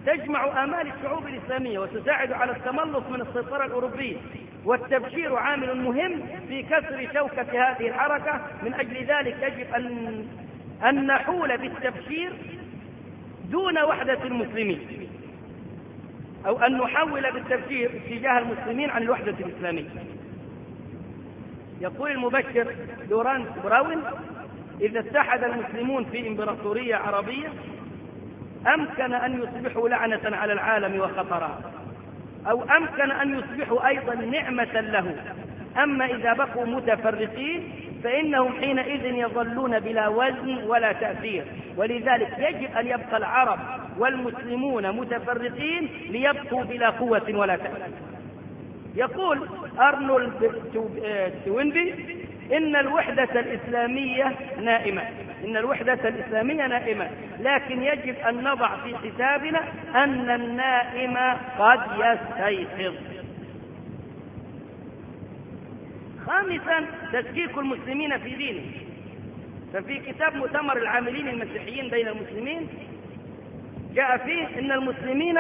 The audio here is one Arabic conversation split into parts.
تجمع آمال الشعوب الإسلامية وتساعد على التملص من السيطرة الأوروبية، والتبشير عامل مهم في كسر شوكة هذه الحركة. من أجل ذلك يجب أن نحول بالتبشير دون وحدة المسلمين، أو أن نحول بالتبشير اتجاه المسلمين عن الوحدة الإسلامية. يقول المبشر لورانس براون: إذا اتحد المسلمون في إمبراطورية عربية أمكن أن يصبحوا لعنة على العالم وخطرا، أو أمكن أن يصبحوا أيضا نعمة له. أما إذا بقوا متفرقين فإنهم حينئذ يظلون بلا وزن ولا تأثير. ولذلك يجب أن يبقى العرب والمسلمون متفرقين ليبقوا بلا قوة ولا تأثير. يقول أرنولد توينبي: إن الوحدة الإسلامية نائمة، لكن يجب أن نضع في حسابنا أن النائم قد يستيقظ. خامسا، تشكيك المسلمين في دينهم. ففي كتاب مؤتمر العاملين المسيحيين بين المسلمين جاء فيه إن المسلمين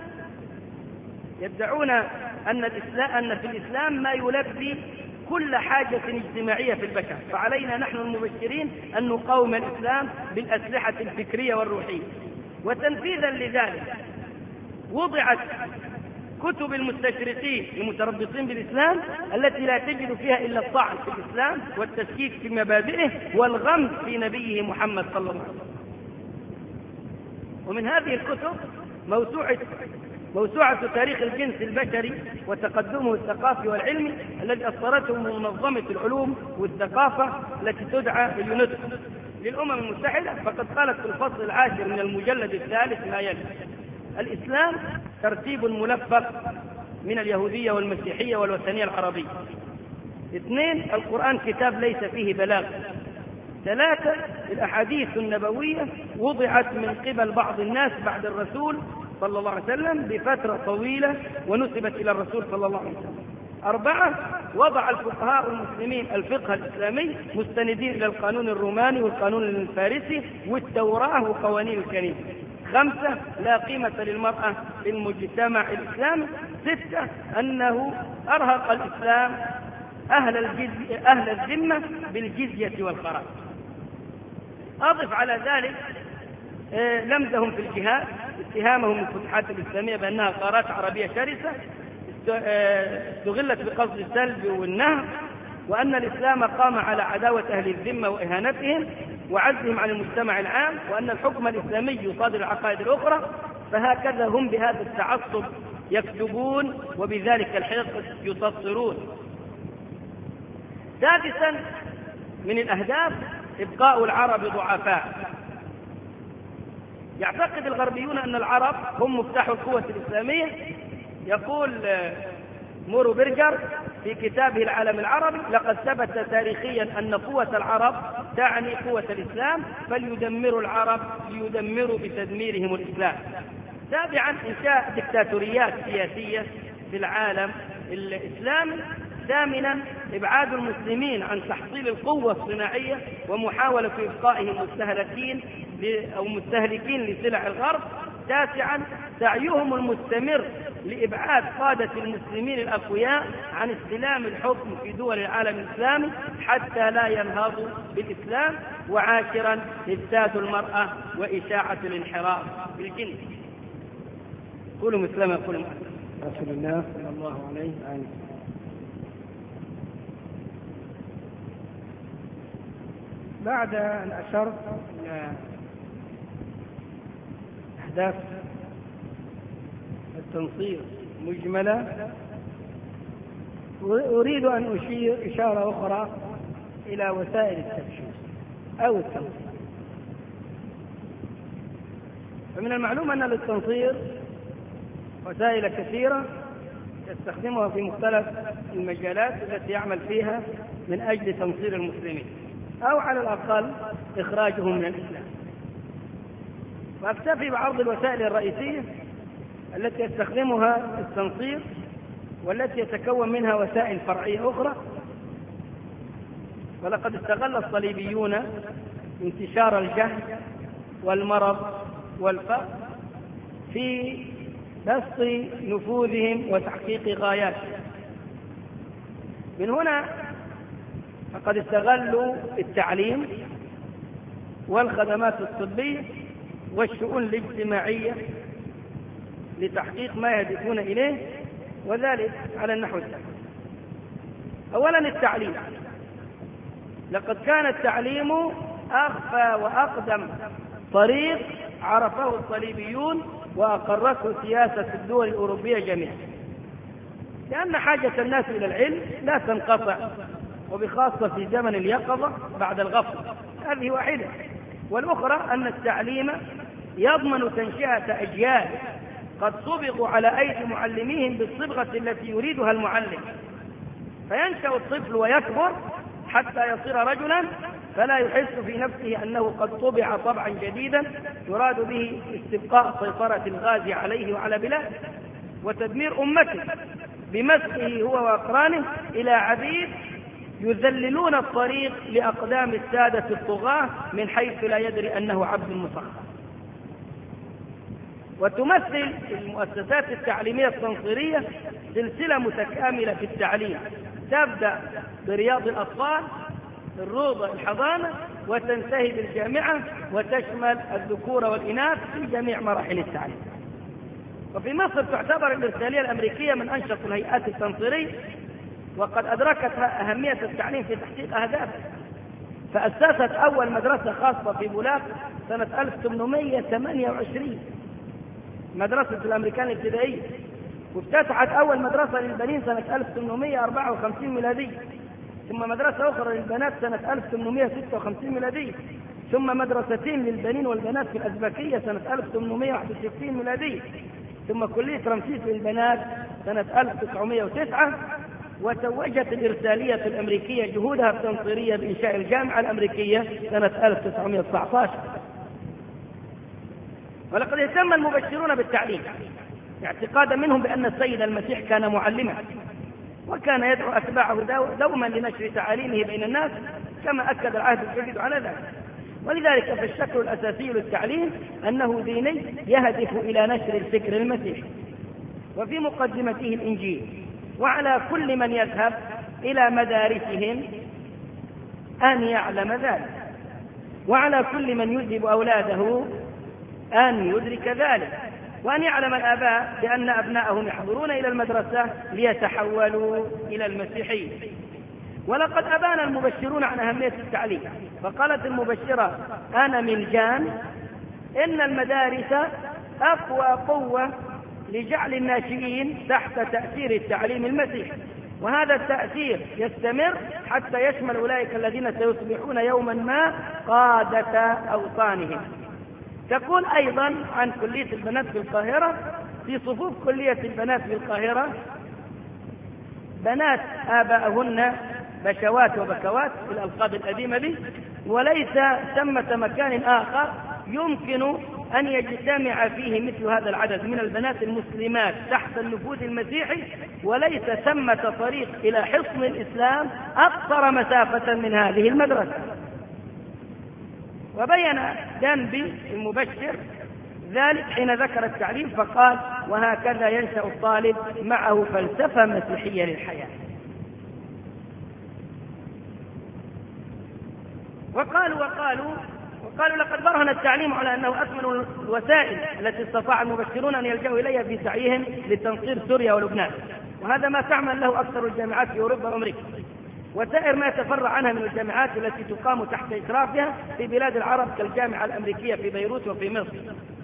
يدعون أن في الإسلام ما يلبي كل حاجة اجتماعية في البشر، فعلينا نحن المبشرين أن نقاوم الإسلام بالأسلحة الفكرية والروحية. وتنفيذا لذلك وضعت كتب المستشرقين المتربصين بالإسلام التي لا تجد فيها إلا الطعن في الإسلام والتشكيك في مبادئه والغمز في نبيه محمد صلى الله عليه وسلم. ومن هذه الكتب موسوعة تاريخ الجنس البشري وتقدمه الثقافي والعلمي الذي أصدرته منظمة العلوم والثقافة التي تدعى اليونسكو للأمم المتحدة. فقد قالت في الفصل 10 من المجلد 3 ما يلي: الإسلام ترتيب ملفق من اليهودية والمسيحية والوثنية العربية. 2. القرآن كتاب ليس فيه بلاغ. 3. الأحاديث النبوية وضعت من قبل بعض الناس بعد الرسول صلى الله عليه وسلم بفترة طويلة ونسبت إلى الرسول صلى الله عليه وسلم. 4. وضع الفقهاء المسلمين الفقه الإسلامي مستندين إلى القانون الروماني والقانون الفارسي والتوراة وقوانين الكنيسة. 5. لا قيمة للمرأة في المجتمع الإسلامي. 6. أنه أرهق الإسلام أهل الذمة بالجزية والخراج. أضف على ذلك لمزهم في الجهاد، اتهامهم الفتوحات الإسلامية بأنها غارات عربية شرسة استغلت بقصد السلب والنهب، وأن الإسلام قام على عداوة أهل الذمة وإهانتهم وعزهم عن المجتمع العام، وأن الحكم الإسلامي يصادر العقائد الأخرى. فهكذا هم بهذا التعصب يكذبون وبذلك الحقد يسطرون. 6. من الأهداف إبقاء العرب ضعفاء. يعتقد الغربيون أن العرب هم مفتاح القوة الإسلامية. يقول مورو برجر في كتابه العالم العربي: لقد ثبت تاريخيا أن قوة العرب تعني قوة الإسلام، فليدمروا العرب ليدمروا بتدميرهم الإسلام. 7. إنشاء دكتاتوريات سياسية في العالم الإسلامي. 8. إبعاد المسلمين عن تحصيل القوة الصناعية ومحاولة إبقائهم مستهلكين لسلع الغرب. 9. سعيهم المستمر لإبعاد قادة المسلمين الأقوياء عن استلام الحكم في دول العالم الإسلامي حتى لا ينهضوا بالإسلام. 10. إفساد المرأة وإشاعة الانحراف بالجنس. قولوا مثل ما يقول رسول الله صلى الله عليه وسلم. بعد أن أشرت إلى أهداف التنصير مجملة، أريد أن أشير إشارة أخرى إلى وسائل التبشير أو التنصير. فمن المعلوم أن للتنصير وسائل كثيرة يستخدمها في مختلف المجالات التي يعمل فيها من أجل تنصير المسلمين أو على الأقل إخراجهم من الإسلام. وأكتفي بعرض الوسائل الرئيسية التي يستخدمها التنصير والتي يتكون منها وسائل فرعية أخرى. ولقد استغل الصليبيون انتشار الجهل والمرض والفقر في بسط نفوذهم وتحقيق غاياتهم. من هنا فقد استغلوا التعليم والخدمات الطبية والشؤون الاجتماعية لتحقيق ما يهدفون إليه، وذلك على النحو التالي. أولا التعليم. لقد كان التعليم أخفى وأقدم طريق عرفه الصليبيون وأقرته سياسة الدول الأوروبية جميعا، لأن حاجة الناس إلى العلم لا تنقطع، وبخاصة في زمن اليقظة بعد الغفلة. هذه واحدة. والأخرى أن التعليم يضمن تنشئة أجيال قد صبغوا على أيدي معلميهم بالصبغة التي يريدها المعلم، فينشأ الطفل ويكبر حتى يصير رجلا فلا يحس في نفسه أنه قد طبع طبعا جديدا يراد به استبقاء سيطرة الغازي عليه وعلى بلاده وتدمير أمته بمسخه هو وأقرانه إلى عبيد يذللون الطريق لأقدام السادة الطغاة من حيث لا يدري أنه عبد مسخر. وتمثل المؤسسات التعليمية التنصيرية سلسلة متكاملة في التعليم، تبدأ برياض الأطفال الروضة الحضانة وتنتهي بالجامعة، وتشمل الذكور والإناث في جميع مراحل التعليم. وفي مصر تعتبر الإرسالية الأمريكية من أنشط الهيئات التنصيرية، وقد أدركتها أهمية التعليم في تحقيق أهدافها، فأسست أول مدرسة خاصة في بولاق سنة 1828 مدرسة الأمريكان الابتدائية، وافتتحت أول مدرسة للبنين سنة 1854 ميلادي، ثم مدرسة أخرى للبنات سنة 1856 ميلادي، ثم مدرستين للبنين والبنات في الأزبكية سنة 1861 ميلادي، ثم كلية رمسيس للبنات سنة 1909. وتوجت الإرسالية الأمريكية جهودها التنصيرية بإنشاء الجامعة الأمريكية سنة 1919. ولقد اهتم المبشرون بالتعليم اعتقادا منهم بأن السيد المسيح كان معلما، وكان يدعو أتباعه دوما لنشر تعاليمه بين الناس، كما أكد العهد الجديد على ذلك. ولذلك فالشكل الأساسي للتعليم أنه ديني يهدف إلى نشر الفكر المسيحي، وفي مقدمته الإنجيل. وعلى كل من يذهب إلى مدارسهم أن يعلم ذلك، وعلى كل من يذهب أولاده أن يدرك ذلك، وأن يعلم الآباء بأن أبنائهم يحضرون إلى المدرسة ليتحولوا إلى المسيحية. ولقد أبان المبشرون عن أهمية التعليم، فقالت المبشرة أنا من جان إن المدارس أقوى قوة لجعل الناشئين تحت تأثير التعليم المسيحي، وهذا التأثير يستمر حتى يشمل أولئك الذين سيصبحون يوما ما قادة أوطانهم. تقول أيضا عن كلية البنات في القاهرة: في صفوف كلية البنات في القاهرة بنات آباءهن بشوات وبكوات في الألقاب القديمة دي، وليس ثمة مكان آخر يمكن أن يجتمع فيه مثل هذا العدد من البنات المسلمات تحت النفوذ المسيحي، وليس ثمة طريق إلى حصن الإسلام أقصر مسافة من هذه المدرسة. وبين جنبي المبشر ذلك حين ذكر التعليم فقال: وهكذا ينشأ الطالب معه فلسفة مسيحية للحياة. وقالوا لقد برهن التعليم على أنه أثمن الوسائل التي استطاع المبشرون أن يلجأوا إليها في سعيهم لتنصير سوريا ولبنان، وهذا ما تعمل له أكثر الجامعات في أوروبا وأمريكا وسائر ما يتفرع عنها من الجامعات التي تقام تحت إشرافها في بلاد العرب كالجامعة الأمريكية في بيروت وفي مصر.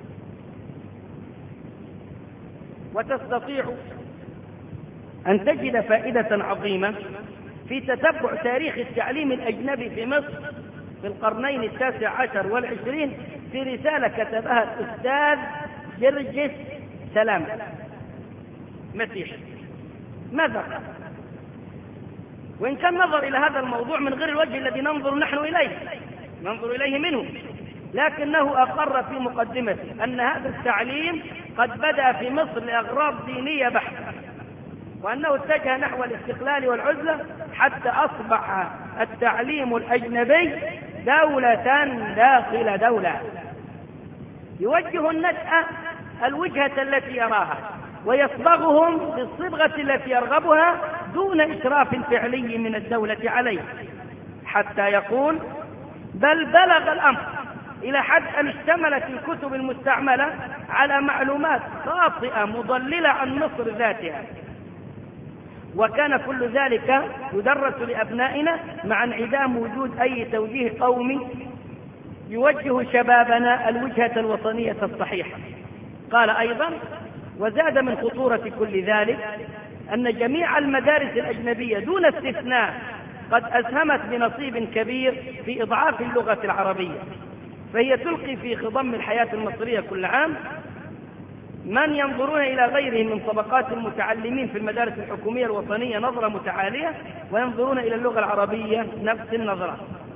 وتستطيع أن تجد فائدة عظيمة في تتبع تاريخ التعليم الأجنبي في مصر في القرنين 19 والعشرين في رسالة كتبها الأستاذ جرجس سلام مسيحي. ماذا قال؟ وإن كان نظر إلى هذا الموضوع من غير الوجه الذي ننظر إليه منه، لكنه أقر في مقدمته أن هذا التعليم قد بدأ في مصر لأغراض دينية بحتة، وأنه اتجه نحو الاستقلال والعزلة حتى أصبح التعليم الأجنبي دولة داخل دولة، يوجه النشأة الوجهة التي يراها ويصبغهم بالصبغة التي يرغبها دون إشراف فعلي من الدولة عليه، حتى يقول بل بلغ الأمر إلى حد أن اشتملت الكتب المستعملة على معلومات خاطئة مضللة عن مصر ذاتها، وكان كل ذلك يدرس لأبنائنا مع انعدام وجود أي توجيه قومي يوجه شبابنا الوجهة الوطنية الصحيحة. قال أيضا: وزاد من خطورة كل ذلك أن جميع المدارس الأجنبية دون استثناء قد أسهمت بنصيب كبير في إضعاف اللغة العربية، فهي تلقي في خضم الحياة المصرية كل عام من ينظرون إلى غيرهم من طبقات المتعلمين في المدارس الحكومية الوطنية نظرة متعالية، وينظرون إلى اللغة العربية نفس النظرة.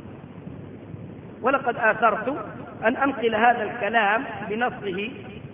ولقد آثرت أن أنقل هذا الكلام بنصه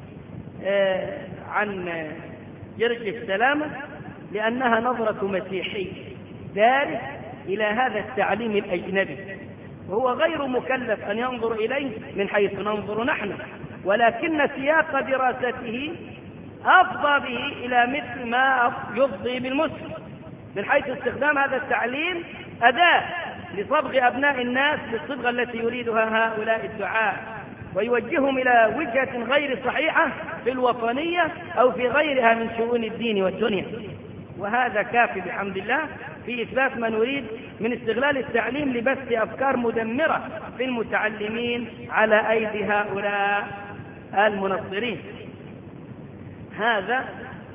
عن جرجس سلامة لأنها نظرة مسيحي دارس إلى هذا التعليم الأجنبي، وهو غير مكلف أن ينظر إليه من حيث ننظر نحن، ولكن سياق دراسته أفضى به إلى مثل ما يفضي بالمسلم، من حيث استخدام هذا التعليم أداة لصبغ أبناء الناس بالصبغة التي يريدها هؤلاء الدعاة، ويوجههم إلى وجهة غير صحيحة في الوطنية أو في غيرها من شؤون الدين والدنيا. وهذا كافي بحمد الله في إثبات ما نريد من استغلال التعليم لبث أفكار مدمرة في المتعلمين على أيدي هؤلاء المنصرين. هذا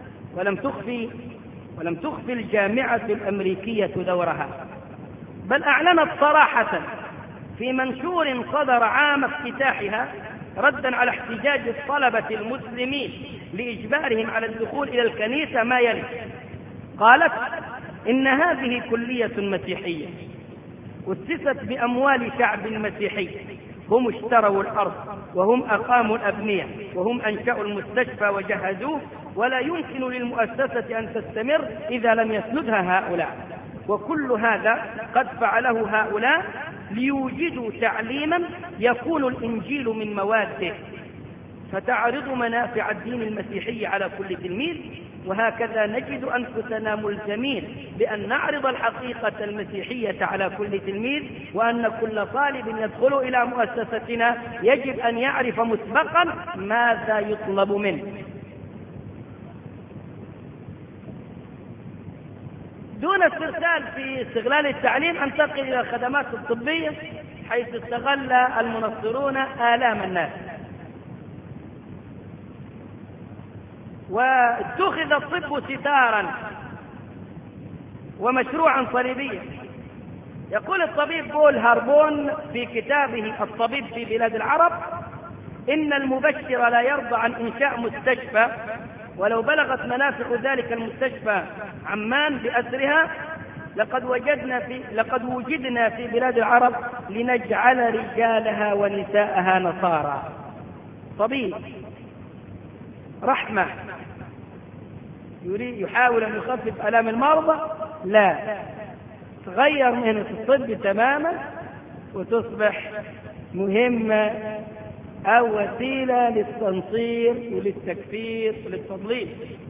ولم تخفي الجامعة الأمريكية دورها، بل أعلنت صراحة في منشور صدر عام افتتاحها ردا على احتجاج الطلبة المسلمين لإجبارهم على الدخول إلى الكنيسة ما يلي. قالت: إن هذه كلية مسيحية أسست بأموال شعب مسيحي، هم اشتروا الأرض وهم أقاموا الأبنية وهم أنشأوا المستشفى وجهزوه، ولا يمكن للمؤسسة أن تستمر إذا لم يسندها هؤلاء، وكل هذا قد فعله هؤلاء ليوجدوا تعليما يكون الإنجيل من مواده، فتعرض منافع الدين المسيحي على كل تلميذ. وهكذا نجد أنفسنا ملزمين بأن نعرض الحقيقة المسيحية على كل تلميذ، وأن كل طالب يدخل إلى مؤسستنا يجب أن يعرف مسبقا ماذا يطلب منه. دون استرسال في استغلال التعليم أنتقل إلى الخدمات الطبية، حيث استغل المنصرون آلام الناس، واتخذ الطب ستارا ومشروعا صليبيا. يقول الطبيب بول هاربون في كتابه الطبيب في بلاد العرب: إن المبشر لا يرضى عن إنشاء مستشفى ولو بلغت منافع ذلك المستشفى عمان بأسرها، لقد وجدنا في بلاد العرب لنجعل رجالها ونساءها نصارى. طبيب رحمة يحاول أن يخفف آلام المرضى؟ لا، تغير مهنة الطب تماما وتصبح مهمة أو وسيلة للتنصير وللتكفير وللتضليل.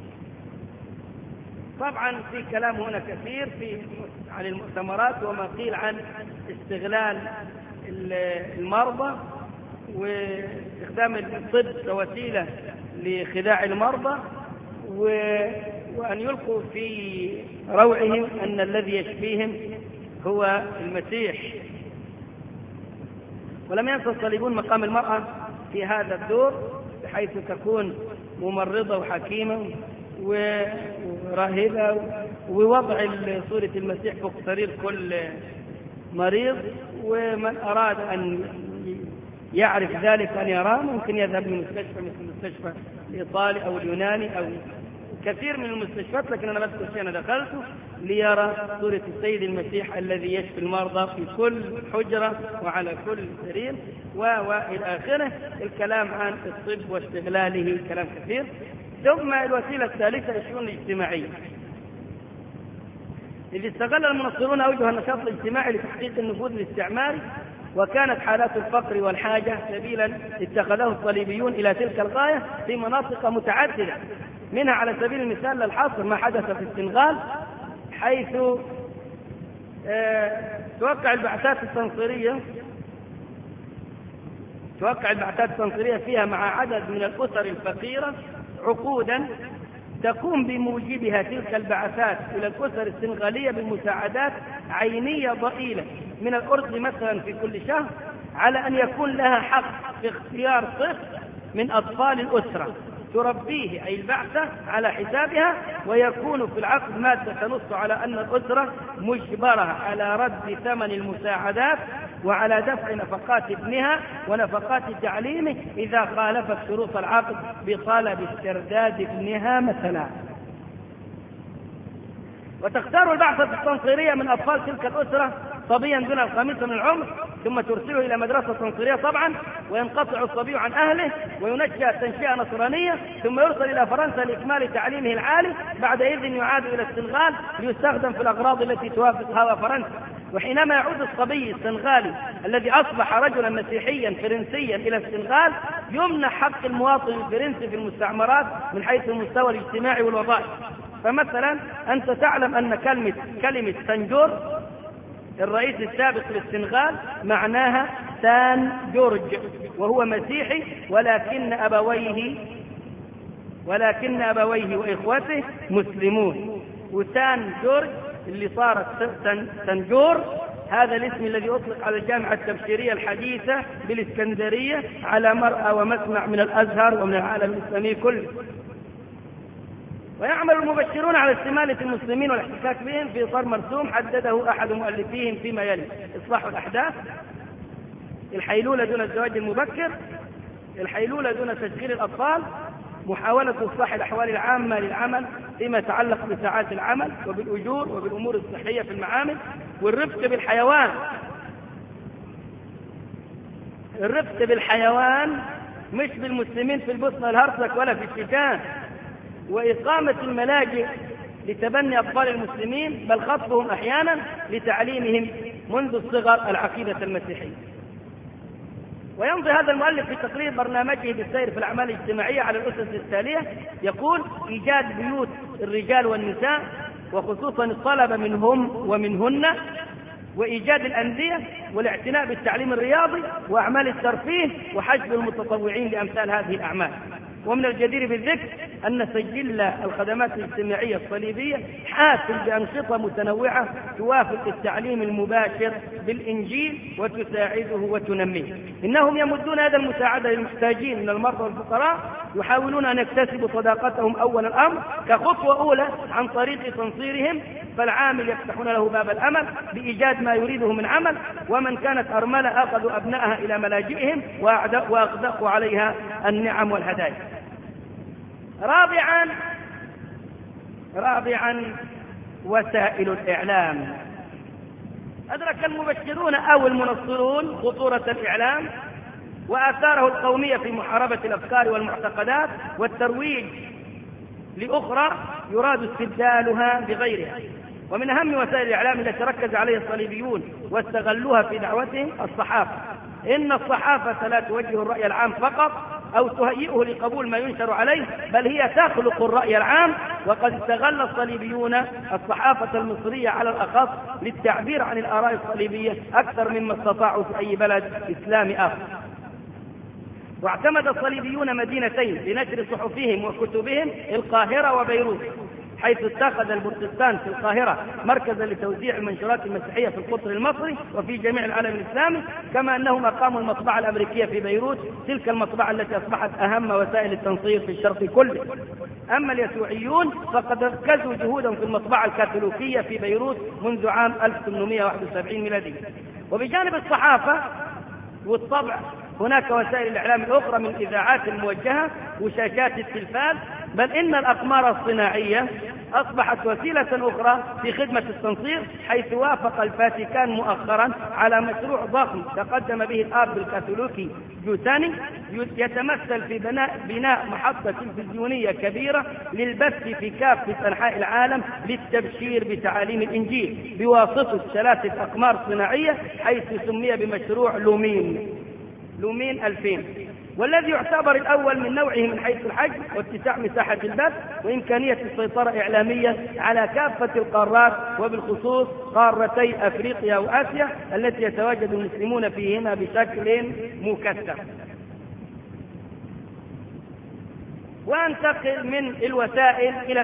طبعا في كلام هنا كثير عن المؤتمرات وما قيل عن استغلال المرضى واستخدام الطب كوسيلة لخداع المرضى، وأن يلقوا في روعهم أن الذي يشفيهم هو المسيح. ولم ينسى الصليبون مقام المرأة في هذا الدور، بحيث تكون ممرضة وحكيمة وراهبة، ووضع صورة المسيح فوق سرير كل مريض، ومن أراد أن يعرف ذلك أن يراه ممكن يذهب لمستشفى مثل المستشفى الإيطالي أو اليوناني أو كثير من المستشفيات، لكن أنا بذكر شيء أنا دخلته ليرى صورة السيد المسيح الذي يشفي المرضى في كل حجرة وعلى كل سرير وإلى آخره. الكلام عن الطب واستغلاله كلام كثير. ثم الوسيلة الثالثة الشؤون الاجتماعية. إذ استغل المنصرون أوجه النشاط الاجتماعي لتحقيق النفوذ الاستعماري وكانت حالات الفقر والحاجة سبيلا اتخذه الصليبيون إلى تلك الغاية في مناطق متعددة، منها على سبيل المثال للحصر ما حدث في السنغال، حيث توقع البعثات التنصيرية فيها مع عدد من الأسر الفقيرة عقودا تقوم بموجبها تلك البعثات إلى الأسر السنغالية بمساعدات عينية ضئيلة من الأرز مثلا في كل شهر، على أن يكون لها حق في اختيار طفل من أطفال الأسرة تربيه أي البعثة على حسابها، ويكون في العقد مادة تنص على أن الأسرة مجبرة على رد ثمن المساعدات وعلى دفع نفقات ابنها ونفقات تعليمه إذا خالفت شروط العقد بطلب استرداد ابنها مثلا. وتختار البعثة التنصيرية من أطفال تلك الأسرة صبيا دون الخامسة من العمر، ثم ترسله إلى مدرسة تنصيرية طبعا، وينقطع الصبي عن أهله وينشأ تنشئة نصرانية، ثم يرسل إلى فرنسا لإكمال تعليمه العالي، بعد إذن يعاد إلى السنغال ليستخدم في الأغراض التي توافق هوا فرنسا. وحينما يعود الصبي السنغالي الذي أصبح رجلا مسيحيا فرنسيا إلى السنغال يمنح حق المواطن الفرنسي في المستعمرات من حيث المستوى الاجتماعي والوظائف. فمثلا أنت تعلم أن كلمة سنجور الرئيس السابق للسنغال معناها سان جورج، وهو مسيحي ولكن أبويه وإخوته مسلمون. وسان جورج اللي صارت سنجور هذا الاسم الذي أطلق على الجامعة التبشيرية الحديثة بالإسكندرية على مرأى ومسمع من الأزهر ومن العالم الإسلامي كله. ويعمل المبشرون على استمالة المسلمين والاحتكاك بهم في إطار مرسوم حدده أحد مؤلفيهم فيما يلي: إصلاح الأحداث، الحيلولة دون الزواج المبكر، الحيلولة دون تشغيل الأطفال، محاولة إصلاح الأحوال العامة للعمل فيما يتعلق بساعات العمل وبالأجور وبالأمور الصحية في المعامل، والرفق بالحيوان. الرفق بالحيوان مش بالمسلمين في البوسنة الهرسك ولا في الشيشان، وإقامة الملاجئ لتبني أطفال المسلمين، بل خطبهم أحيانا لتعليمهم منذ الصغر العقيدة المسيحية. ويمضي هذا المؤلف في تقرير برنامجه بالسير في الأعمال الاجتماعية على الأسس التالية، يقول: إيجاد بيوت الرجال والنساء وخصوصا الطلبة منهم ومنهن، وإيجاد الأندية والاعتناء بالتعليم الرياضي وأعمال الترفيه وحشد المتطوعين لأمثال هذه الأعمال. ومن الجدير بالذكر أن سجل الخدمات الاجتماعية الصليبية حافل بأنشطة متنوعة توافق التعليم المباشر بالإنجيل وتساعده وتنميه. إنهم يمدون هذا المساعدة للمحتاجين من المرضى والفقراء، يحاولون أن يكتسبوا صداقتهم أول الأمر كخطوة أولى عن طريق تنصيرهم، فالعامل يفتحون له باب الأمل بإيجاد ما يريده من عمل، ومن كانت أرملة أخذوا أبنائها إلى ملاجئهم وأغدقوا عليها النعم والهدايا. رابعا وسائل الإعلام. أدرك المبشرون أو المنصرون خطورة الإعلام وآثاره القومية في محاربة الأفكار والمعتقدات والترويج لأخرى يراد استبدالها بغيرها. ومن أهم وسائل الإعلام التي ركز عليها الصليبيون واستغلوها في دعوتهم الصحافة. إن الصحافة لا توجه الرأي العام فقط أو تهيئه لقبول ما ينشر عليه، بل هي تخلق الرأي العام. وقد استغل الصليبيون الصحافة المصرية على الأخص للتعبير عن الآراء الصليبية أكثر مما استطاعوا في أي بلد إسلامي آخر. واعتمد الصليبيون مدينتين لنشر صحفهم وكتبهم: القاهرة وبيروت، حيث اتخذ البروتستان في القاهرة مركزا لتوزيع المنشورات المسيحية في القطر المصري وفي جميع العالم الإسلامي، كما أنهم أقاموا المطبعة الأمريكية في بيروت، تلك المطبعة التي أصبحت أهم وسائل التنصير في الشرق كله. أما اليسوعيون فقد ركزوا جهودهم في المطبعة الكاثوليكية في بيروت منذ عام 1871 ميلادي. وبجانب الصحافة والطبع هناك وسائل الإعلام الأخرى من الإذاعات الموجهة وشاشات التلفاز بل إن الأقمار الصناعية أصبحت وسيلة أخرى في خدمة التنصير، حيث وافق الفاتيكان مؤخرا على مشروع ضخم تقدم به الآب الكاثوليكي جوتاني يتمثل في بناء محطة تلفزيونية كبيرة للبث في كافة أنحاء العالم للتبشير بتعاليم الإنجيل بواسطة 3 أقمار صناعية، حيث سمي بمشروع لومين 2000، والذي يعتبر الأول من نوعه من حيث الحجم واتساع مساحة البث وإمكانية السيطرة إعلامية على كافة القارات، وبالخصوص قارتي أفريقيا وآسيا التي يتواجد المسلمون فيهما بشكل مكثف. وانتقل من الوسائل إلى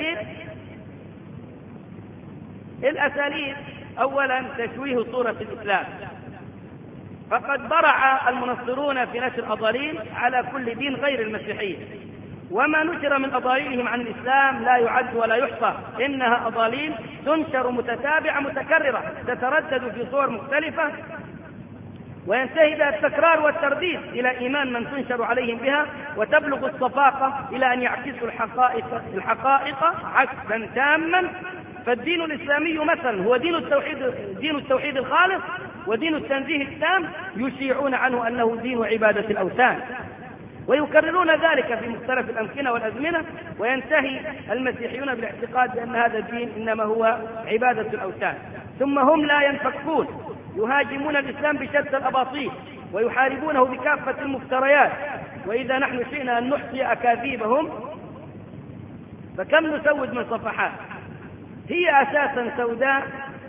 الأساليب. أولا تشويه صورة الإسلام، فقد برع المنصرون في نشر أضاليل على كل دين غير المسيحية، وما نشر من أضاليلهم عن الإسلام لا يعد ولا يحصى، إنها أضاليل تنشر متتابعة متكررة تتردد في صور مختلفة، وينتهي بها التكرار والترديد إلى إيمان من تنشر عليهم بها، وتبلغ الصفاقة إلى أن يعكسوا الحقائق عكسا تاما. فالدين الإسلامي مثلا هو دين التوحيد الخالص ودين التنزيه التام، يشيعون عنه أنه دين عبادة الأوثان، ويكررون ذلك في مختلف الأمكنة والأزمنة، وينتهي المسيحيون بالاعتقاد بأن هذا الدين إنما هو عبادة الأوثان. ثم هم لا ينفكون، يهاجمون الإسلام بشتى الأباطيل ويحاربونه بكافة المفتريات. وإذا نحن شئنا أن نحصي أكاذيبهم فكم نسود من صفحات هي أساسا سوداء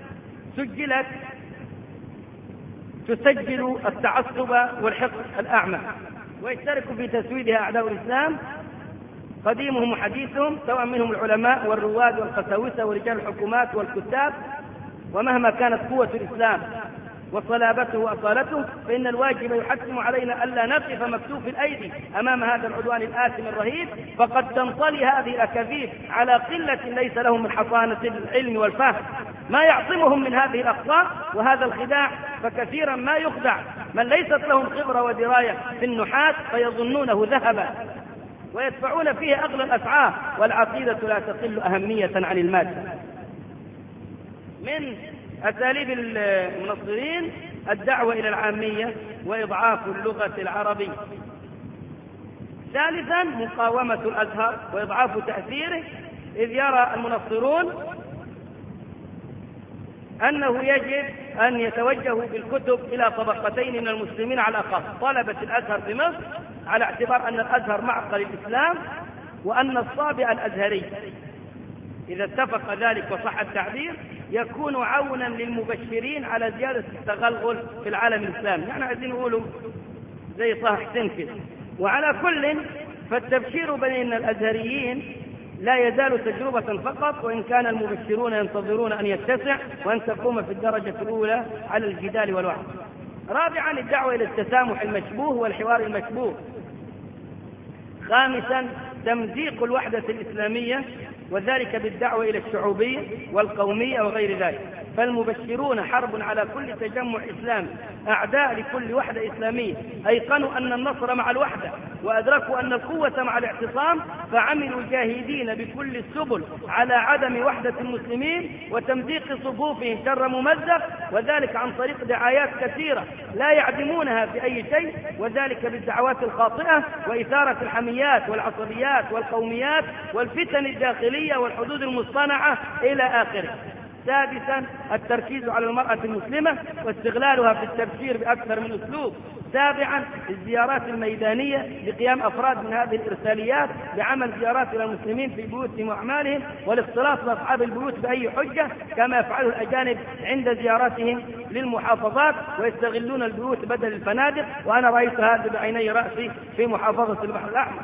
تسجل التعصب والحقد الأعمى، ويشترك في تسويدها أعداء الإسلام قديمهم وحديثهم، سواء منهم العلماء والرواد والقساوسة ورجال الحكومات والكتاب. ومهما كانت قوة الإسلام وصلابته وأصالته، فإن الواجب يحتم علينا ألا نقف مكتوف الأيدي أمام هذا العدوان الآثم الرهيب، فقد تنطلي هذه الأكاذيب على قلة ليس لهم من حصانة العلم والفهم ما يعصمهم من هذه الأخطاء وهذا الخداع. فكثيرا ما يخدع من ليست لهم خبرة ودراية في النحاس فيظنونه ذهبا ويدفعون فيه أغلى الأسعار، والعقيدة لا تقل أهمية عن المادة. من أساليب المنصرين الدعوة إلى العامية وإضعاف اللغة العربية. ثالثا مقاومة الأزهر وإضعاف تأثيره، إذ يرى المنصرون أنه يجب أن يتوجهوا بالكتب إلى طبقتين من المسلمين على الأقل: طلبة الأزهر في مصر، على اعتبار أن الأزهر معقل الإسلام، وأن الصابئ الأزهري إذا اتفق ذلك وصح التعبير يكون عونا للمبشرين على زيادة التغلغل في العالم الإسلامي. يعني عايزين يقولوا زي طه حسين كده. وعلى كل فالتبشير بين الأزهريين لا يزال تجربة فقط، وإن كان المبشرون ينتظرون أن يتسع وأن تقوم في الدرجة الأولى على الجدال والوعظ. رابعا الدعوة إلى التسامح المشبوه والحوار المشبوه. خامسا تمزيق الوحدة الإسلامية، وذلك بالدعوة إلى الشعوبية والقومية وغير ذلك. فالمبشرون حرب على كل تجمع إسلامي، أعداء لكل وحدة إسلامية، أيقنوا أن النصر مع الوحدة وأدركوا أن القوة مع الاعتصام، فعملوا جاهدين بكل السبل على عدم وحدة المسلمين وتمزيق صفوفهم شر ممزق، وذلك عن طريق دعايات كثيرة لا يعدمونها في أي شيء، وذلك بالدعوات الخاطئة وإثارة الحميات والعصبيات والقوميات والفتن الداخلية والحدود المصطنعة إلى آخره. سادسا التركيز على المرأة المسلمة واستغلالها في التبشير بأكثر من أسلوب. سابعا الزيارات الميدانية لقيام أفراد من هذه الإرساليات بعمل زيارات إلى المسلمين في بيوتهم وأعمالهم والاختلاط بأصحاب البيوت بأي حجة، كما يفعله الأجانب عند زياراتهم للمحافظات ويستغلون البيوت بدل الفنادق، وأنا رأيت هذا بعيني رأسي في محافظة البحر الأحمر.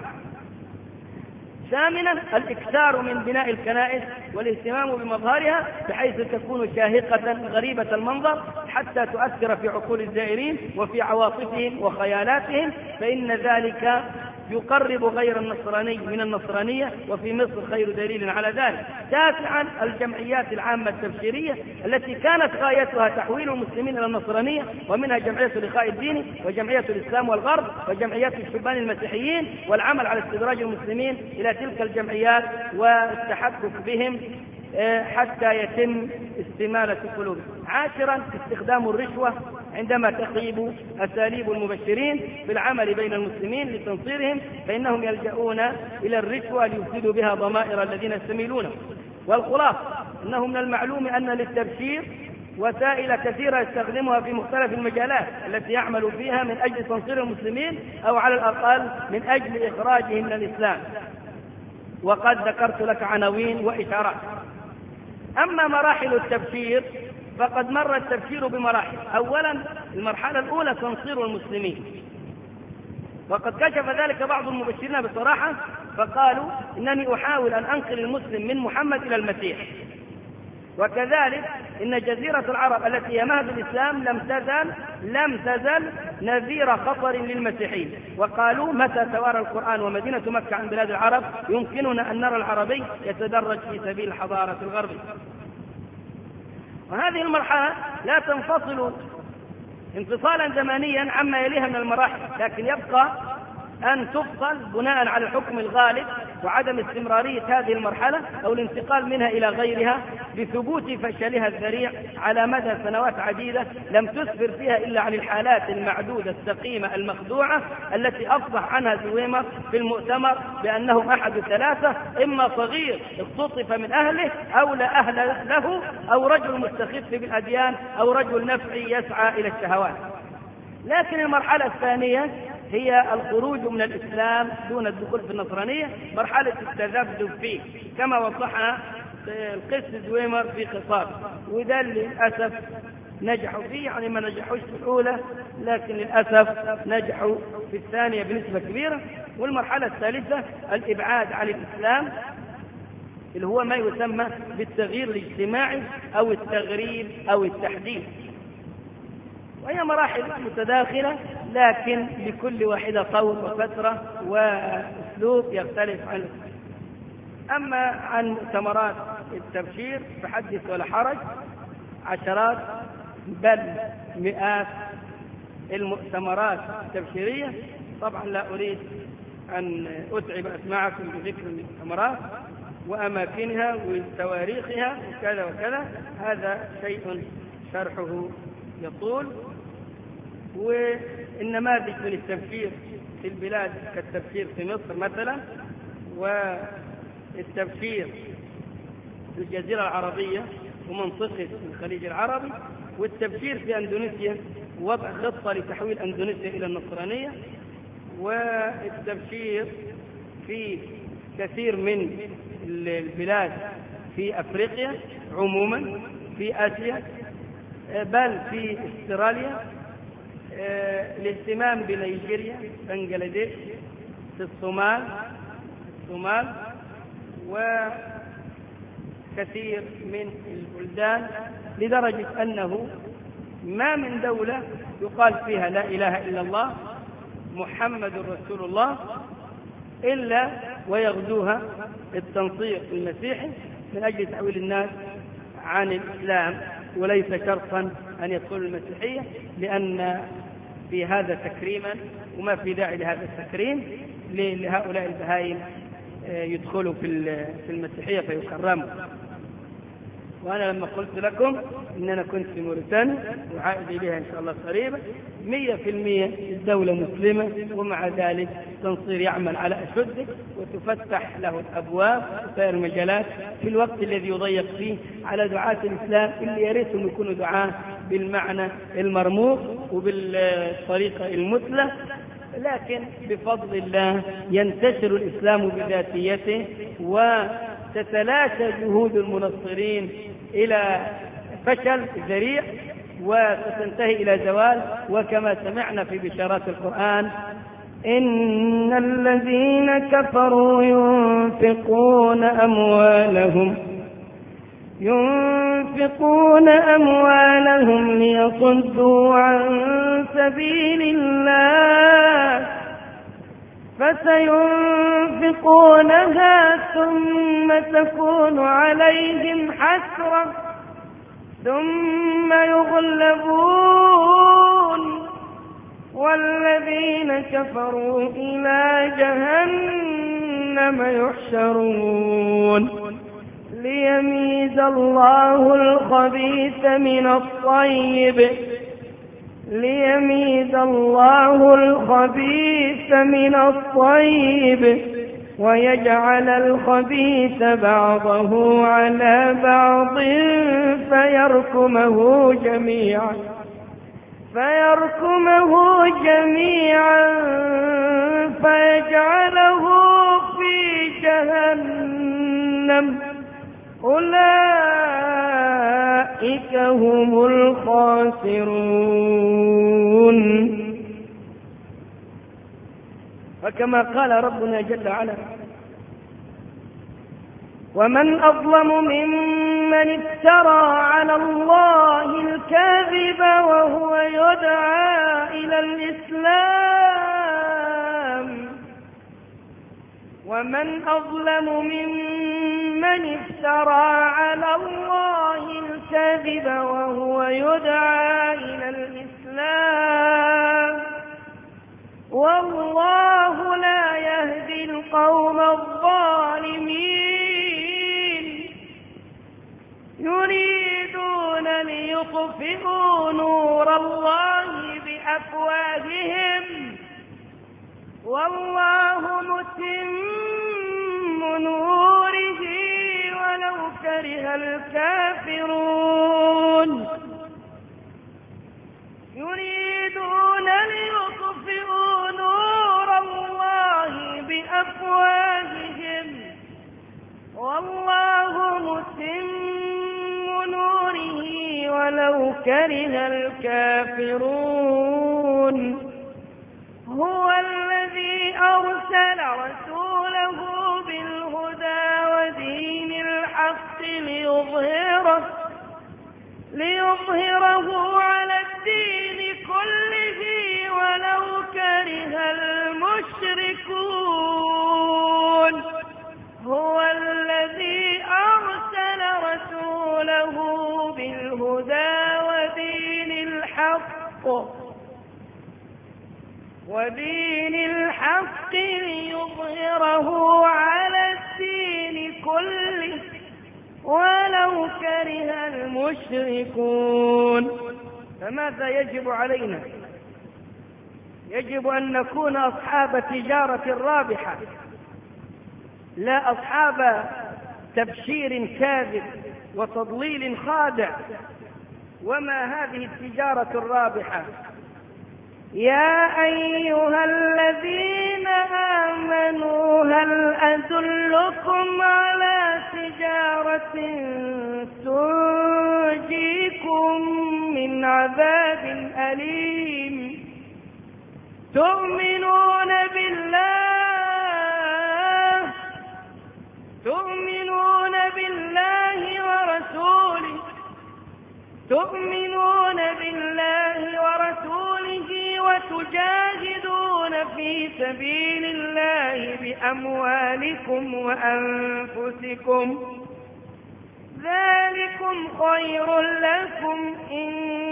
ثامنا الإكثار من بناء الكنائس والاهتمام بمظهرها بحيث تكون شاهقة غريبة المنظر حتى تؤثر في عقول الزائرين وفي عواطفهم وخيالاتهم، فإن ذلك يقرب غير النصراني من النصرانية، وفي مصر خير دليل على ذلك. 9 الجمعيات العامة التبشيرية التي كانت غايتها تحويل المسلمين إلى النصرانية، ومنها جمعية الإخاء الديني وجمعية الإسلام والغرب وجمعيات الشبان المسيحيين، والعمل على استدراج المسلمين إلى تلك الجمعيات والتحقق بهم حتى يتم استمالة قلوبهم. 10 استخدام الرشوة عندما تخيب أساليب المبشرين بالعمل بين المسلمين لتنصيرهم، فإنهم يلجؤون إلى الرشوة ليفسدوا بها ضمائر الذين يستميلونه. والخلاصة أنه من المعلوم أن للتبشير وسائل كثيرة يستخدمها في مختلف المجالات التي يعمل فيها من أجل تنصير المسلمين، أو على الأقل من أجل إخراجهم من الإسلام، وقد ذكرت لك عناوين وإشارات. أما مراحل التبشير فقد مر التبشير بمراحل. أولا المرحلة الأولى تنصير المسلمين، وقد كشف ذلك بعض المبشرين بصراحة فقالوا إنني أحاول أن أنقل المسلم من محمد إلى المسيح. وكذلك إن جزيرة العرب التي هي مهد الإسلام لم تزل نذير خطر للمسيحيين، وقالوا متى توارى القرآن ومدينة مكة عن بلاد العرب يمكننا أن نرى العربي يتدرج في سبيل الحضارة الغربية. وهذه المرحلة لا تنفصل انفصالا زمنيا عما يليها من المراحل، لكن يبقى أن تفصل بناء على الحكم الغالب وعدم استمرارية هذه المرحلة أو الانتقال منها إلى غيرها بثبوت فشلها الذريع على مدى سنوات عديدة لم تسفر فيها إلا عن الحالات المعدودة السقيمة المخدوعة التي أفصح عنها زويمر في المؤتمر بأنهم أحد 3: إما صغير اختطف من أهله أو لا أهل له، أو رجل مستخف بالأديان، أو رجل نفعي يسعى إلى الشهوات. لكن المرحلة الثانية هي الخروج من الإسلام دون الدخول في النصرانية، مرحلة التذبذب فيه كما وضحها القس زويمر في خطاب، وده للأسف نجحوا فيه، يعني ما نجحوش في الأولى لكن للأسف نجحوا في الثانية بنسبة كبيرة. والمرحلة الثالثة الإبعاد عن الإسلام اللي هو ما يسمى بالتغيير الاجتماعي أو التغريب أو التحديث، وهي مراحل متداخلة لكن لكل واحدة طور وفترة وأسلوب يختلف عنه. أما عن مؤتمرات التبشير فحدث ولا حرج، 10 بل 100 المؤتمرات التبشيرية. طبعا لا أريد أن أتعب أسماعكم بذكر المؤتمرات وأماكنها وتواريخها وكذا وكذا، هذا شيء شرحه يطول. والنماذج من التبشير في البلاد كالتبشير في مصر مثلا، والتبشير في الجزيرة العربية ومنطقة الخليج العربي، والتبشير في أندونيسيا وضع خطة لتحويل أندونيسيا إلى النصرانية، والتبشير في كثير من البلاد في أفريقيا عموما، في آسيا، بل في استراليا، الاهتمام بنيجيريا، بنغلاديش، في الصومال وكثير من البلدان، لدرجة أنه ما من دولة يقال فيها لا إله إلا الله محمد رسول الله إلا ويغزوها التنصير المسيحي من أجل تحويل الناس عن الإسلام، وليس شرطا أن يدخلوا المسيحية، لأن في هذا تكريما وما في داعي لهذا التكريم لهؤلاء البهائم يدخلوا في المسيحية فيكرموا. وأنا لما قلت لكم إن أنا كنت في موريتانيا وعائد إليها إن شاء الله قريبا، 100% الدولة مسلمة، ومع ذلك تنصير يعمل على أشده وتفتح له الأبواب وسائر المجالات في الوقت الذي يضيق فيه على دعاة الإسلام اللي يريدهم يكونوا دعاة بالمعنى المرموق وبالطريقة المثلى، لكن بفضل الله ينتشر الإسلام بذاتيته وتتلاشى جهود المنصرين إلى فشل ذريع وستنتهي إلى زوال. وكما سمعنا في بشارات القرآن: إن الذين كفروا ينفقون أموالهم ليصدوا عن سبيل الله فسينفقونها ثم تكون عليهم حسرة ثم يغلبون والذين كفروا إلى جهنم يحشرون ليميز الله الخبيث من الطيب ويجعل الخبيث بعضه على بعض فيركمه جميعا فيجعله في جهنم أولئك هم الخاسرون. وكما قال ربنا جل وعلا: ومن أظلم ممن افترى على الله الكاذب وهو يدعى إلى الإسلام ومن أظلم ممن افترى على الله الكاذب وهو يدعى إلى الإسلام والله لا يهدي القوم الظالمين يريدون ليطفئوا نور الله بأفواههم والله متم نوره ولو كره الكافرون يريدون ليطفئوا نور الله بأفواههم والله متم نوره ولو كره الكافرون. هو الذي أرسل رسوله بالهدى ودين الحق ليظهره على الدين كله ولو كره المشركون. هو الذي أرسل رسوله بالهدى ودين الحق ليظهره على الدين كله ولو كره المشركون. فماذا يجب علينا؟ يجب أن نكون أصحاب تجارة رابحة لا أصحاب تبشير كاذب وتضليل خادع. وما هذه التجارة الرابحة؟ يا أيها الذين آمنوا هل أدلكم على تجارة تنجيكم من عذاب أليم تؤمنون بالله ورسوله وتجاهدون في سبيل الله بأموالكم وأنفسكم ذلكم خير لكم إن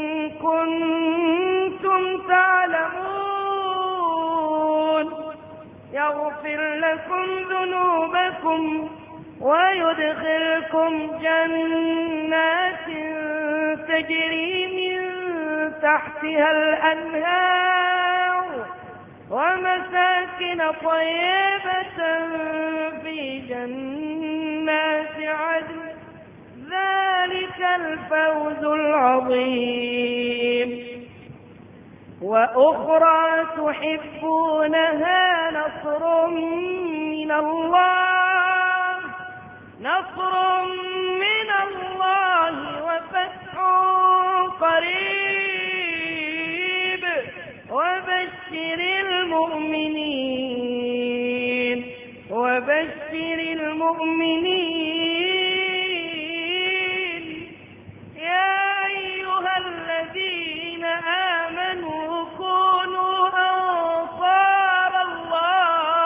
كنتم تعلمون يغفر لكم ذنوبكم ويدخلكم جنات تجري من تحتها الأنهار ومساكن طيبة في جنات عدن ذلك الفوز العظيم. وأخرى تحبونها نصر من الله وفتح قريب وبشر المؤمنين. يا أيها الذين آمنوا كونوا أنصار الله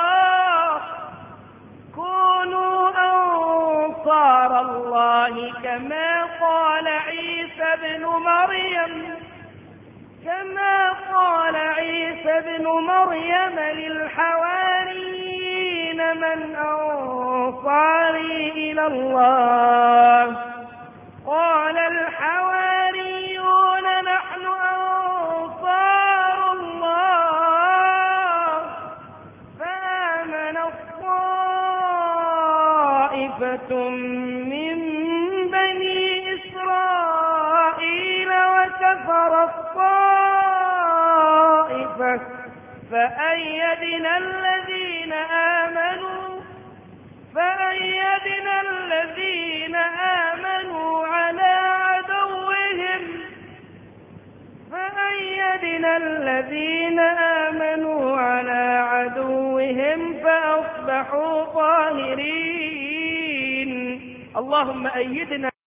أنصار الله كما قال عيسى بن مريم للحواريين من أنصاري إلى الله قال الحواريون نحن أنصار الله فآمن الطائفة من بني إسرائيل وكفر الطائفة فأيدنا الذين آمنوا على عدوهم فأصبحوا ظاهرين. اللهم أيدنا